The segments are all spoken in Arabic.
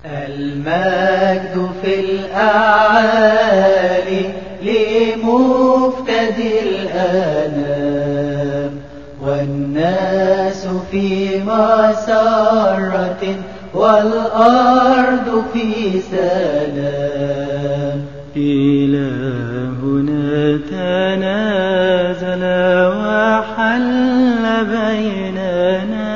المجد في الأعالي لمفتدي الآلام، والناس في مسرة والأرض في سلام. إلهنا تنازل وحل بيننا،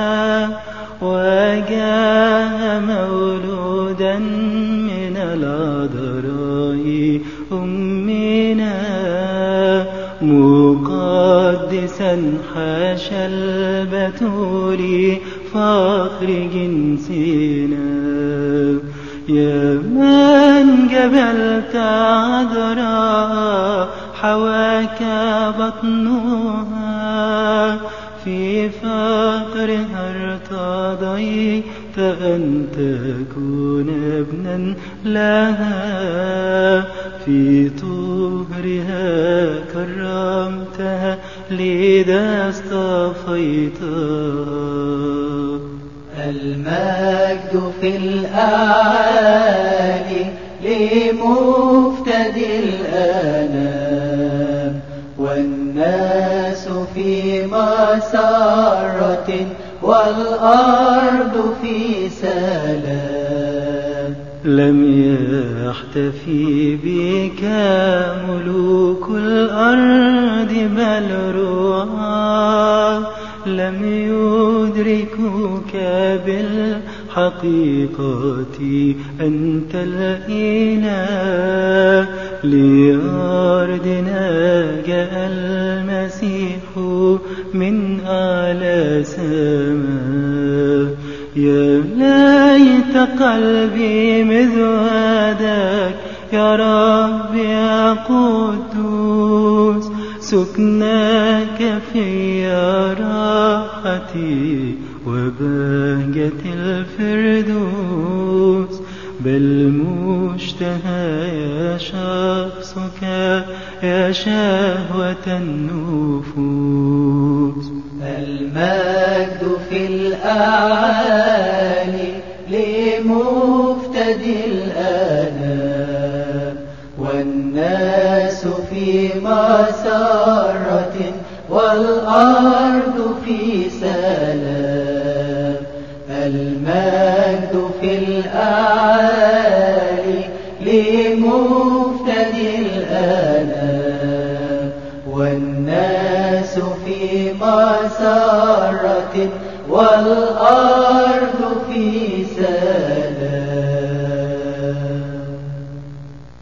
وجاء مولودا من العذراء أمنا، مقدسا حاشا البتول فخر جنسنا. يا من جبلت عذراء حواك بطنها، في فقرها ارتضيت أن تكون ابنا لها، في طهرها كرمتها لذا اصطفيتها. المجد في الأعالي لمفتدي الآلام، والناس في مسرة والأرض في سلام. لم يحتفي بك ملوك الأرض بل رعاة، لم يدركوك بالحقيقة أنت الإله. لأرضنا جاء المسيح من أعلى سماء. يا ليت قلبي مذودك يا رب يا قدوس، سكناك في راحتي وبهجة الفردوس، بل مشتهى يا شخصك يا شهوة النفوس. المجد في الأعالي لمفتدي الآلام، والناس في مسرة والأرض في سلام. المجد في الأعالي لمفتدي الآلام، والناس في مسرة والأرض